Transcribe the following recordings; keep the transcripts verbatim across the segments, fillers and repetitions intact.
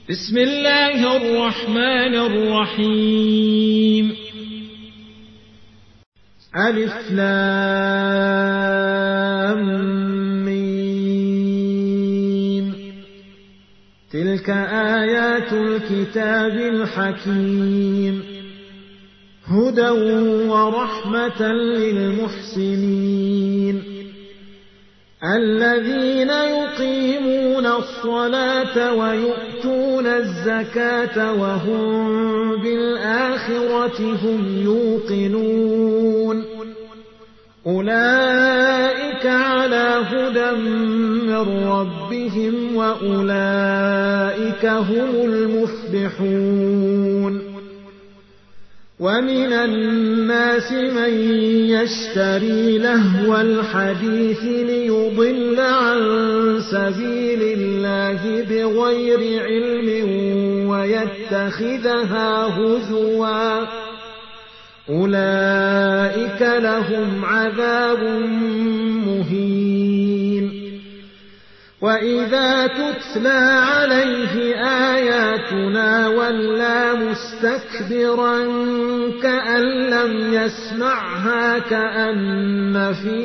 بسم الله الرحمن الرحيم. ألف لام ميم. تلك آيات الكتاب الحكيم، هدى ورحمة للمحسنين الذين يقيمون الصلاة ويؤتون الزكاة وهم بالآخرة هم يوقنون. أولئك على هدى من ربهم وأولئك هم المفلحون. ومن الناس من يشتري لهو الحديث ليضل عن سبيل الله بغير علم ويتخذها هزوا، أولئك لهم عذاب مهين. وإذا تتلى عليه آياتنا ولى مستكبرا كأن لم يسمعها كأن في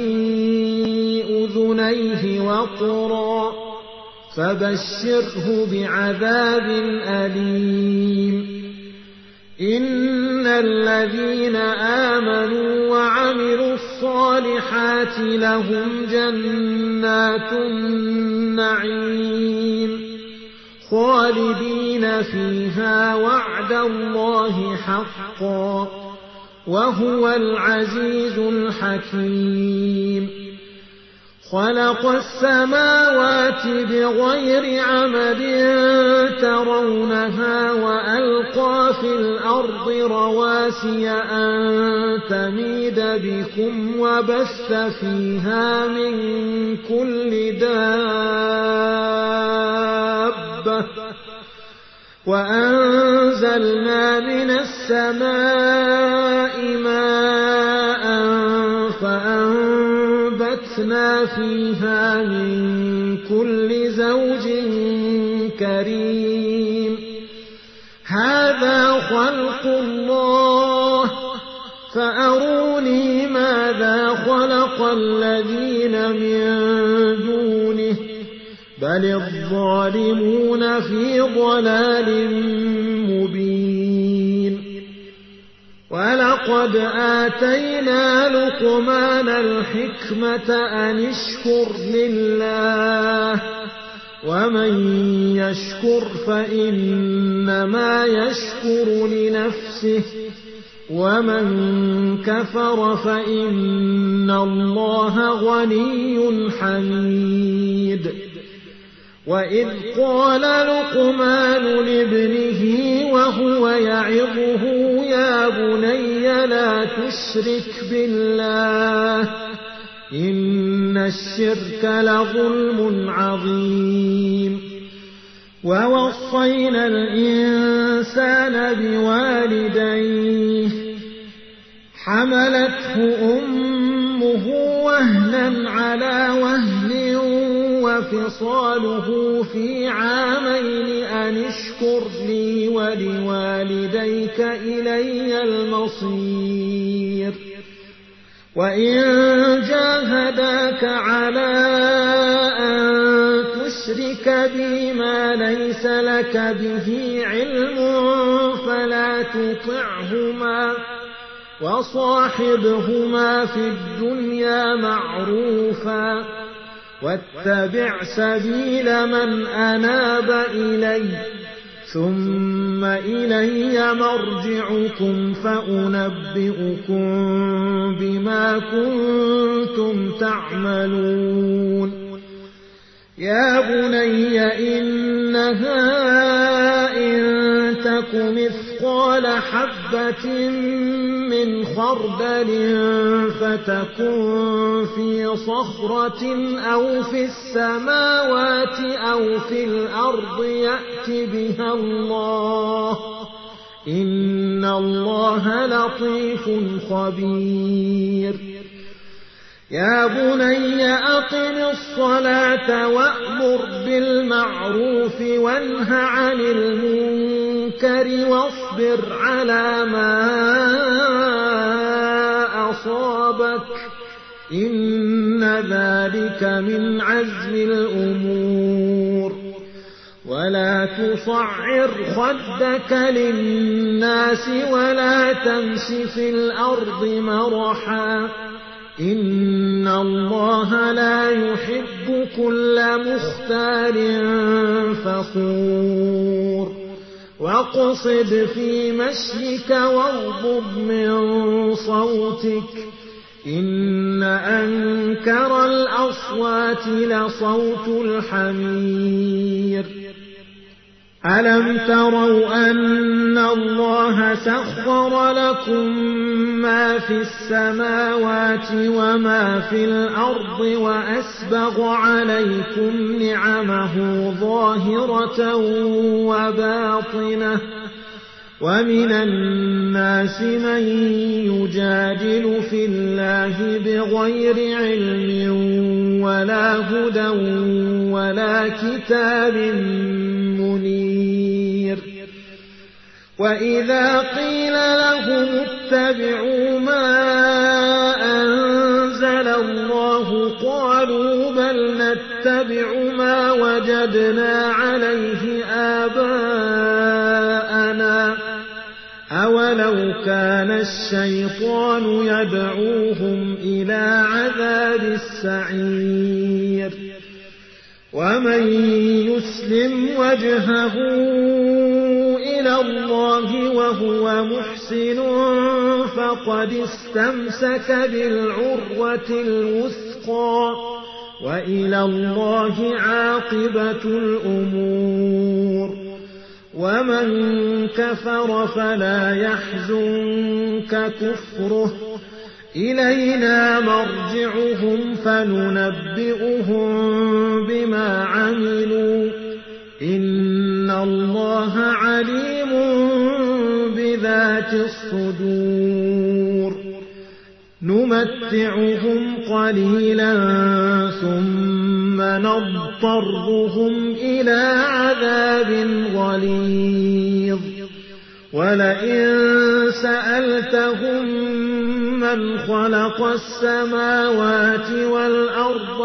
أذنيه وقرا، فبشره بعذاب أليم. إن الذين آمنوا وعملوا الصالحات لهم جنات النعيم خالدين فيها وعد الله حقا، وهو العزيز الحكيم. خلق السماوات بغير عمد ترونها وألقى في الأرض رواسي أن تميد بكم وبث فيها من كل دابة، وأنزلنا من السماء ماء فأنبتنا فيها من كل زوج كريم. هذا خلق الله فأروني ماذا خلق الذين من دونه، بل الظالمون في ضلال مبين. ولقد آتينا لقمان الحكمة أن اشكر لله، ومن يشكر فإنما يشكر لنفسه، ومن كفر فإن الله غني حميد. وإذ قال لقمان لابنه وهو يعظه يا بني لا تشرك بالله إن الشرك لظلم عظيم. ووصينا الإنسان بوالديه حملته أمه وهنا على وهن وفصاله في عامين أن اشكر لي ولوالديك إلي المصير. وإن جاهداك على أن تشرك بي ما ليس لك به علم فلا تطعهما، وصاحبهما في الدنيا معروفا، واتبع سبيل من أناب إلي، ثم إلي مرجعكم فأنبئكم بما كنتم تعملون. يا بني إنها إن تك مثقال حبة من خردل فتكن في صخرة أو في السماوات أو في الأرض يأت بها الله، إن الله لطيف خبير. يا بني أقم الصلاة وأمر بالمعروف وانه عن المنكر واصبر على ما أصابك إن ذلك من عزم الأمور ولا تصعر خدك للناس ولا تمش في الأرض مرحا إن الله لا يحب كل مختال فخور واقصد في مشيك واغضض من صوتك إن أنكر الأصوات لصوت الحمير ألم تروا أن الله سخر لكم ما في السماوات وما في الأرض وأسبغ عليكم نعمه ظاهرة وباطنة ومن الناس من يجادل في الله بغير علم ولا هدى ولا كتاب منير وإذا قيل لهم اتبعوا ما أنزل الله قالوا بل نتبع ما وجدنا عليه آباءنا أولو كان الشيطان يدعوهم إلى عذاب السعير ومن يسلم وجهه إلى الله وهو محسن فقد استمسك بالعروة الوثقى وإلى الله عاقبة الأمور ومن كفر فلا يحزنك كفره إلينا مرجعهم فننبئهم بما عملوا إن الله عليم بذات الصدور نمتعهم قليلا ثم نضطرهم إلى عذاب غليظ ولئن سألتهم من خلق السماوات والأرض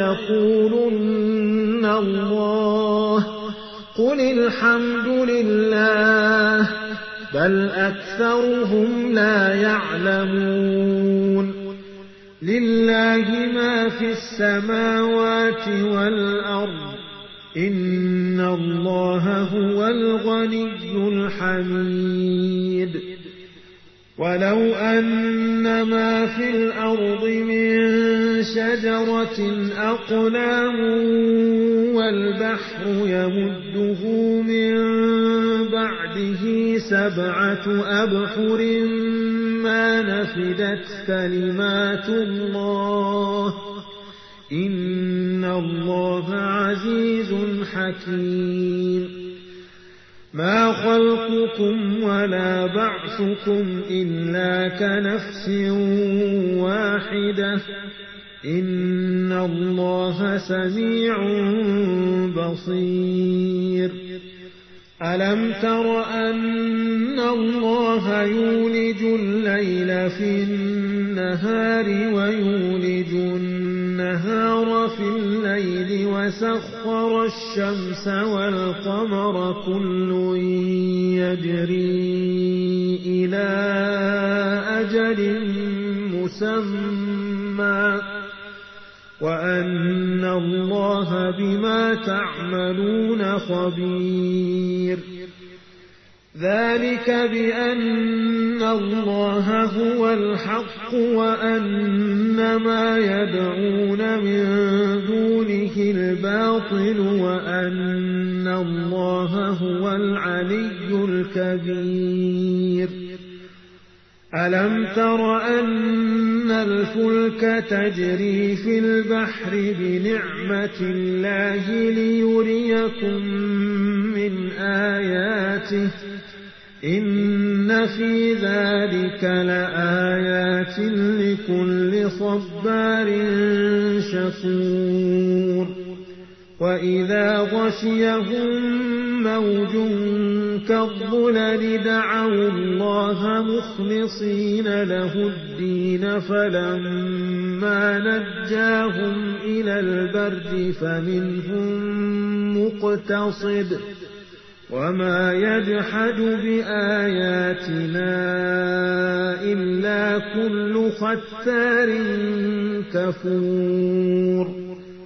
ليقولن الله قل الحمد لله بل أكثرهم لا يعلمون لله ما في السماوات والأرض إن الله هو الغني الحميد ولو أن ما في الأرض من شجرة أقلام والبحر يمده من بعده سبعة أبحر ما نفدت كلمات الله إن الله عزيز حكيم ما خلقكم ولا بعثكم إلا كنفس واحدة إن الله سميع بصير ألم تر أن الله يولج الليل في النهار ويولج النهار في الليل وسخر الشمس والقمر كل يجري إلى أجل مسمى وأن الله بما تعملون خبير ذلك بأن الله هو الحق وأن ما يدعون من دونه الباطل وأن الله هو العلي الكبير ألم تر أن الفلك تجري في البحر بنعمة الله ليريكم من آياته إن في ذلك لآيات لكل صبار شكور وإذا غشيهم موج كالظلل دعوا الله مخلصين له الدين فلما نجاهم إلى البر فمنهم مقتصد وما يجحد بآياتنا إلا كل ختار كفور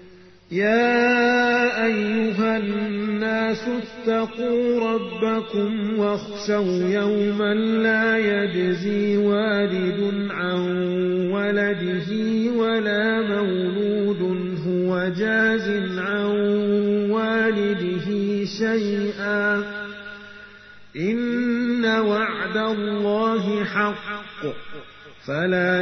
يا أيها الناس اتقوا ربكم واخشوا يوما لا يجزي والد عن ولده ولا مولود هو جاز عن والده شيئا إن وعد الله حق فلا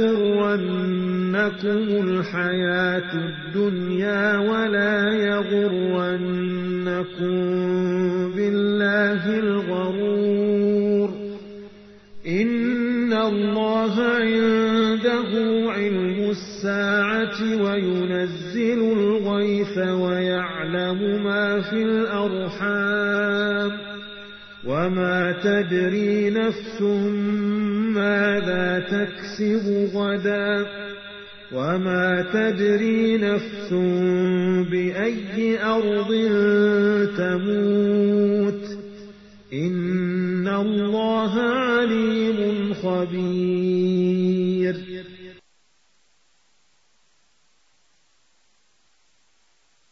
تغرنكم الحياة الدنيا ولا يغرنكم بالله الغرور إن الله عنده علم الساعة وينزل الغيث ويعلم ما في الأرحام وما تدري نفس ماذا تكسب غدا وما تدري نفس بأي أرض تموت إن الله عليم خبير